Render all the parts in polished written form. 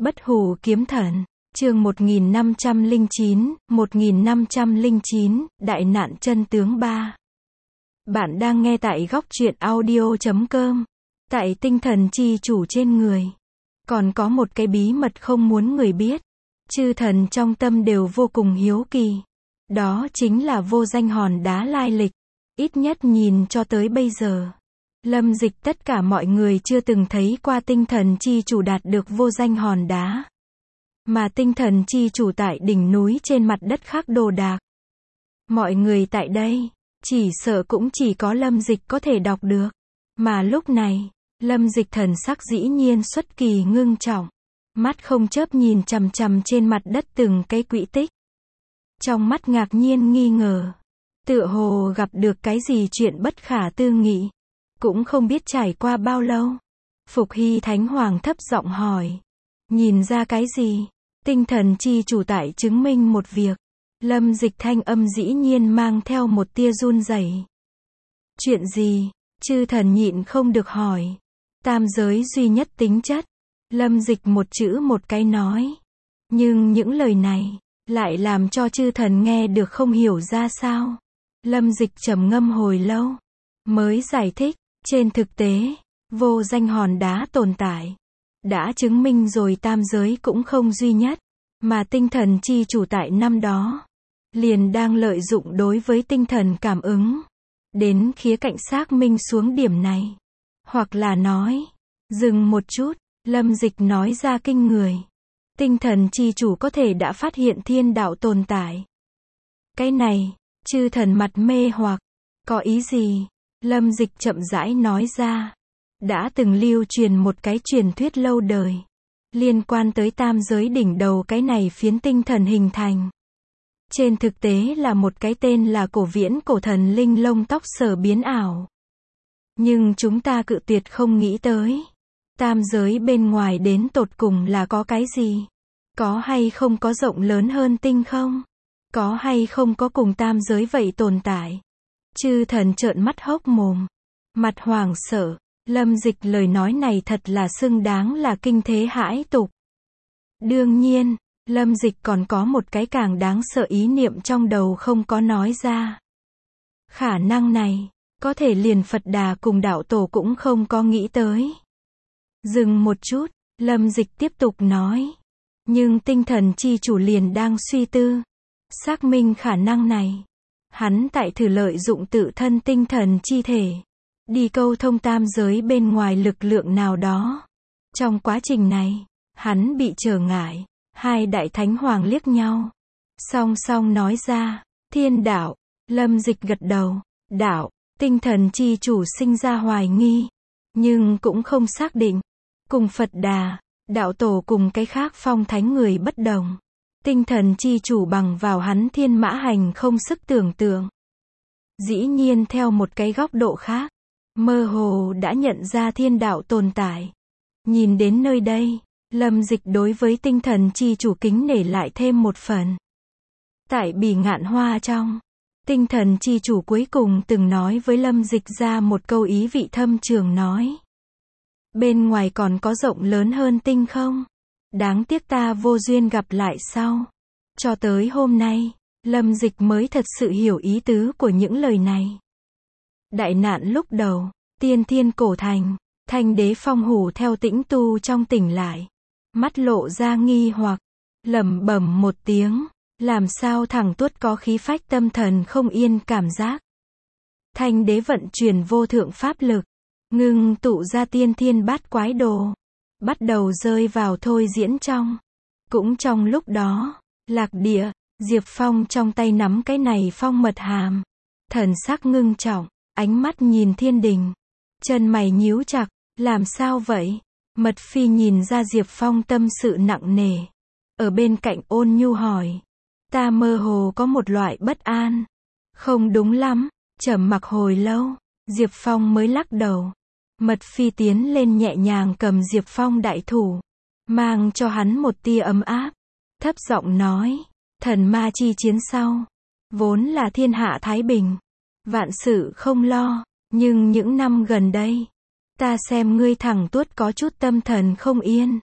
Bất hủ kiếm thần, chương 1509, đại nạn chân tướng 3. Bạn đang nghe tại góc truyện audio.com. Tại tinh thần chi chủ trên người, còn có một cái bí mật không muốn người biết. Chư thần trong tâm đều vô cùng hiếu kỳ. Đó chính là vô danh hòn đá lai lịch. Ít nhất nhìn cho tới bây giờ, Lâm Dịch tất cả mọi người chưa từng thấy qua tinh thần chi chủ đạt được vô danh hòn đá. Mà tinh thần chi chủ tại đỉnh núi trên mặt đất khác đồ đạc. Mọi người tại đây, chỉ sợ cũng chỉ có Lâm Dịch có thể đọc được. Mà lúc này, Lâm Dịch thần sắc dĩ nhiên xuất kỳ ngưng trọng. Mắt không chớp nhìn chằm chằm trên mặt đất từng cái quỹ tích. Trong mắt ngạc nhiên nghi ngờ. Tựa hồ gặp được cái gì chuyện bất khả tư nghị. Cũng không biết trải qua bao lâu. Phục Hy Thánh Hoàng thấp giọng hỏi. Nhìn ra cái gì? Tinh thần chi chủ tại chứng minh một việc. Lâm Dịch thanh âm dĩ nhiên mang theo một tia run rẩy. Chuyện gì? Chư thần nhịn không được hỏi. Tam giới duy nhất tính chất. Lâm Dịch một chữ một cái nói. Nhưng những lời này lại làm cho chư thần nghe được không hiểu ra sao. Lâm Dịch trầm ngâm hồi lâu, mới giải thích. Trên thực tế, vô danh hòn đá tồn tại, đã chứng minh rồi tam giới cũng không duy nhất, mà tinh thần chi chủ tại năm đó, liền đang lợi dụng đối với tinh thần cảm ứng, đến khía cạnh xác minh xuống điểm này. Hoặc là nói, dừng một chút, Lâm Dịch nói ra kinh người. Tinh thần chi chủ có thể đã phát hiện thiên đạo tồn tại. Cái này, chư thần mặt mê hoặc, có ý gì? Lâm Dịch chậm rãi nói ra. Đã từng lưu truyền một cái truyền thuyết lâu đời. Liên quan tới tam giới đỉnh đầu cái này phiến tinh thần hình thành. Trên thực tế là một cái tên là cổ viễn cổ thần linh lông tóc sở biến ảo. Nhưng chúng ta cự tuyệt không nghĩ tới. Tam giới bên ngoài đến tột cùng là có cái gì? Có hay không có rộng lớn hơn tinh không? Có hay không có cùng tam giới vậy tồn tại? Chư thần trợn mắt hốc mồm, mặt hoảng sợ. Lâm Dịch lời nói này thật là xứng đáng là kinh thế hãi tục. Đương nhiên, Lâm Dịch còn có một cái càng đáng sợ ý niệm trong đầu không có nói ra. Khả năng này, có thể liền Phật Đà cùng đạo tổ cũng không có nghĩ tới. Dừng một chút, Lâm Dịch tiếp tục nói. Nhưng tinh thần chi chủ liền đang suy tư, xác minh khả năng này. Hắn tại thử lợi dụng tự thân tinh thần chi thể, đi câu thông tam giới bên ngoài lực lượng nào đó. Trong quá trình này, hắn bị trở ngại. Hai đại thánh hoàng liếc nhau, song song nói ra, thiên đạo. Lâm Dịch gật đầu, đạo. Tinh thần chi chủ sinh ra hoài nghi, nhưng cũng không xác định. Cùng Phật Đà, đạo tổ cùng cái khác phong thánh người bất đồng. Tinh thần chi chủ bằng vào hắn thiên mã hành không sức tưởng tượng. Dĩ nhiên theo một cái góc độ khác, mơ hồ đã nhận ra thiên đạo tồn tại. Nhìn đến nơi đây, Lâm Dịch đối với tinh thần chi chủ kính nể lại thêm một phần. Tại Bỉ Ngạn Hoa trong, tinh thần chi chủ cuối cùng từng nói với Lâm Dịch ra một câu ý vị thâm trường nói. Bên ngoài còn có rộng lớn hơn tinh không? Đáng tiếc ta vô duyên gặp lại sau. Cho tới hôm nay, Lâm Dịch mới thật sự hiểu ý tứ của những lời này. Đại nạn lúc đầu, tiên thiên cổ thành, Thanh Đế Phong Hủ theo tĩnh tu trong tỉnh lại. Mắt lộ ra nghi hoặc, lẩm bẩm một tiếng, làm sao thẳng tuốt có khí phách tâm thần không yên cảm giác. Thanh Đế vận chuyển vô thượng pháp lực, ngưng tụ ra tiên thiên bát quái đồ, bắt đầu rơi vào thôi diễn trong. Cũng trong lúc đó, Lạc Địa, Diệp Phong trong tay nắm cái này phong mật hàm. Thần sắc ngưng trọng, ánh mắt nhìn thiên đình. Chân mày nhíu chặt, làm sao vậy? Mật Phi nhìn ra Diệp Phong tâm sự nặng nề. Ở bên cạnh ôn nhu hỏi. Ta mơ hồ có một loại bất an. Không đúng lắm. Trầm mặc hồi lâu, Diệp Phong mới lắc đầu. Mật Phi tiến lên nhẹ nhàng cầm Diệp Phong đại thủ, mang cho hắn một tia ấm áp, thấp giọng nói, thần ma chi chiến sau, vốn là thiên hạ thái bình, vạn sự không lo, nhưng những năm gần đây, ta xem ngươi thẳng tuốt có chút tâm thần không yên,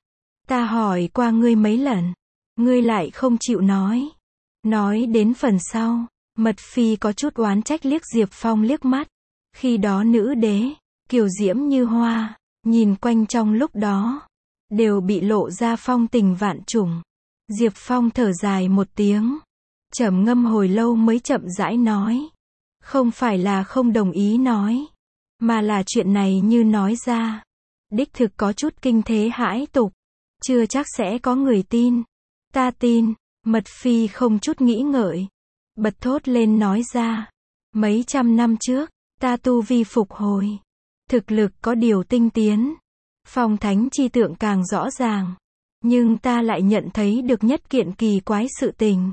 Ta hỏi qua ngươi mấy lần, ngươi lại không chịu nói. Nói đến phần sau, Mật Phi có chút oán trách liếc Diệp Phong liếc mắt. Khi đó nữ đế, kiều diễm như hoa, nhìn quanh trong lúc đó, đều bị lộ ra phong tình vạn trùng. Diệp Phong thở dài một tiếng, trầm ngâm hồi lâu mới chậm rãi nói. Không phải là không đồng ý nói, mà là chuyện này như nói ra, đích thực có chút kinh thế hãi tục, chưa chắc sẽ có người tin. Ta tin. Mật Phi không chút nghĩ ngợi, bật thốt lên nói ra. Mấy trăm năm trước, ta tu vi phục hồi, thực lực có điều tinh tiến, phong thánh chi tượng càng rõ ràng, nhưng ta lại nhận thấy được nhất kiện kỳ quái sự tình.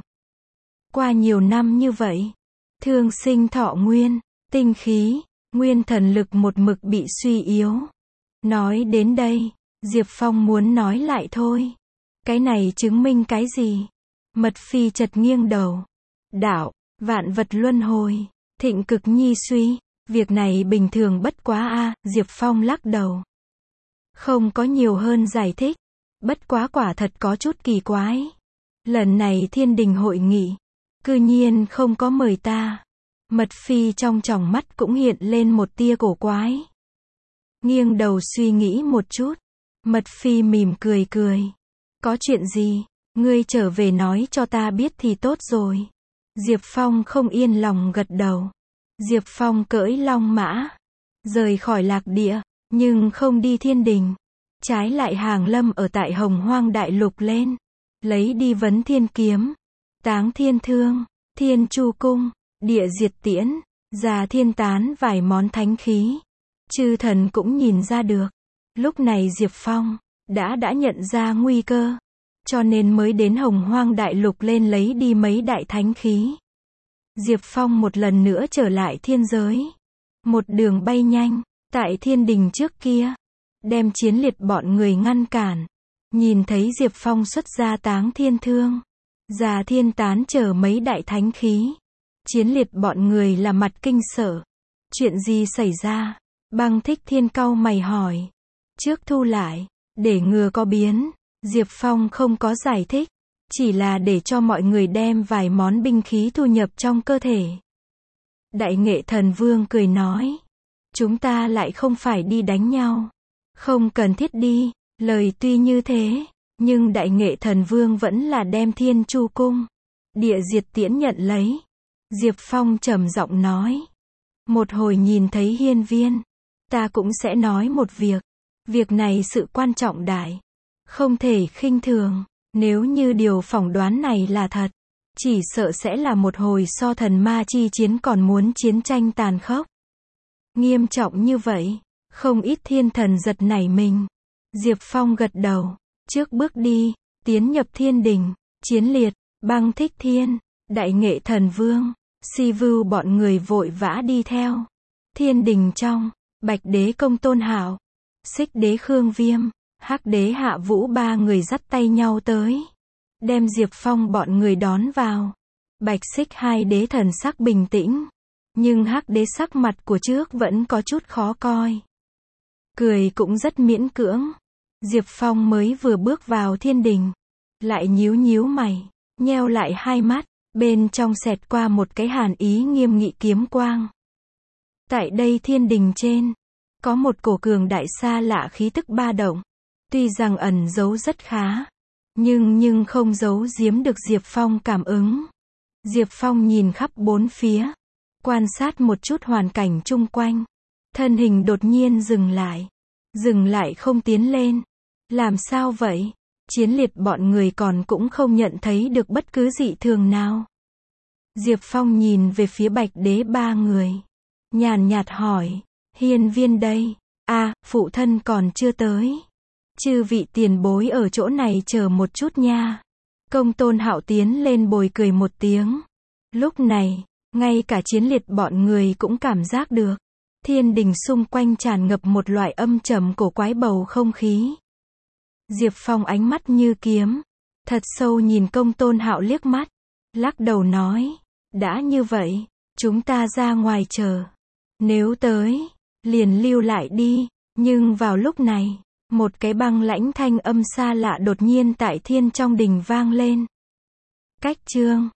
Qua nhiều năm như vậy, thương sinh thọ nguyên, tinh khí, nguyên thần lực một mực bị suy yếu. Nói đến đây, Diệp Phong muốn nói lại thôi. Cái này chứng minh cái gì? Mật Phi chật nghiêng đầu. Đạo, vạn vật luân hồi, thịnh cực nhi suy, việc này bình thường bất quá a. Diệp Phong lắc đầu. Không có nhiều hơn giải thích, bất quá quả thật có chút kỳ quái. Lần này thiên đình hội nghị, cư nhiên không có mời ta. Mật Phi trong tròng mắt cũng hiện lên một tia cổ quái. Nghiêng đầu suy nghĩ một chút, Mật Phi mỉm cười cười. Có chuyện gì? Ngươi trở về nói cho ta biết thì tốt rồi. Diệp Phong không yên lòng gật đầu. Diệp Phong cưỡi long mã, rời khỏi lạc địa, nhưng không đi thiên đình. Trái lại hàng lâm ở tại Hồng Hoang Đại Lục lên. Lấy đi Vấn Thiên Kiếm, Táng Thiên Thương, Thiên Chu Cung, Địa Diệt Tiễn, Già Thiên Tán vài món thánh khí. Chư thần cũng nhìn ra được. Lúc này Diệp Phong đã nhận ra nguy cơ, cho nên mới đến Hồng Hoang Đại Lục lên lấy đi mấy đại thánh khí. Diệp Phong một lần nữa trở lại thiên giới, một đường bay nhanh, tại thiên đình trước kia, đem Chiến Liệt bọn người ngăn cản. Nhìn thấy Diệp Phong xuất ra Táng Thiên Thương, Già Thiên Tán chở mấy đại thánh khí. Chiến Liệt bọn người là mặt kinh sợ. Chuyện gì xảy ra? Băng Thích Thiên cau mày hỏi. Trước thu lại, để ngừa có biến. Diệp Phong không có giải thích, chỉ là để cho mọi người đem vài món binh khí thu nhập trong cơ thể. Đại Nghệ Thần Vương cười nói, chúng ta lại không phải đi đánh nhau, không cần thiết đi. Lời tuy như thế, nhưng Đại Nghệ Thần Vương vẫn là đem Thiên Chu Cung, Địa Diệt Tiễn nhận lấy. Diệp Phong trầm giọng nói, một hồi nhìn thấy hiên viên, ta cũng sẽ nói một việc. Việc này sự quan trọng đại, không thể khinh thường. Nếu như điều phỏng đoán này là thật, chỉ sợ sẽ là một hồi so thần ma chi chiến còn muốn chiến tranh tàn khốc. Nghiêm trọng như vậy, không ít thiên thần giật nảy mình. Diệp Phong gật đầu, trước bước đi, tiến nhập thiên đình. Chiến Liệt, Băng Thích Thiên, Đại Nghệ Thần Vương, Si Vưu bọn người vội vã đi theo. Thiên đình trong, Bạch Đế Công Tôn Hạo, Xích Đế Khương Viêm, Hắc Đế Hạ Vũ ba người dắt tay nhau tới, đem Diệp Phong bọn người đón vào. Bạch Xích hai đế thần sắc bình tĩnh, nhưng Hắc Đế sắc mặt của trước vẫn có chút khó coi. Cười cũng rất miễn cưỡng. Diệp Phong mới vừa bước vào thiên đình, lại nhíu nhíu mày, nheo lại hai mắt, bên trong xẹt qua một cái hàn ý nghiêm nghị kiếm quang. Tại đây thiên đình trên, có một cổ cường đại xa lạ khí tức ba động. Tuy rằng ẩn giấu rất khá, nhưng không giấu giếm được Diệp Phong cảm ứng. Diệp Phong nhìn khắp bốn phía, quan sát một chút hoàn cảnh chung quanh. Thân hình đột nhiên dừng lại không tiến lên. Làm sao vậy? Chiến Liệt bọn người còn cũng không nhận thấy được bất cứ dị thường nào. Diệp Phong nhìn về phía Bạch Đế ba người, nhàn nhạt hỏi, hiên viên đây? Phụ thân còn chưa tới. Chư vị tiền bối ở chỗ này chờ một chút nha. Công Tôn Hạo tiến lên bồi cười một tiếng. Lúc này, ngay cả Chiến Liệt bọn người cũng cảm giác được. Thiên đình xung quanh tràn ngập một loại âm trầm cổ quái bầu không khí. Diệp Phong ánh mắt như kiếm, thật sâu nhìn Công Tôn Hạo liếc mắt, lắc đầu nói, đã như vậy, chúng ta ra ngoài chờ. Nếu tới, liền lưu lại đi. Nhưng vào lúc này, Một cái băng lãnh thanh âm xa lạ đột nhiên tại thiên trong đình vang lên. Cách chương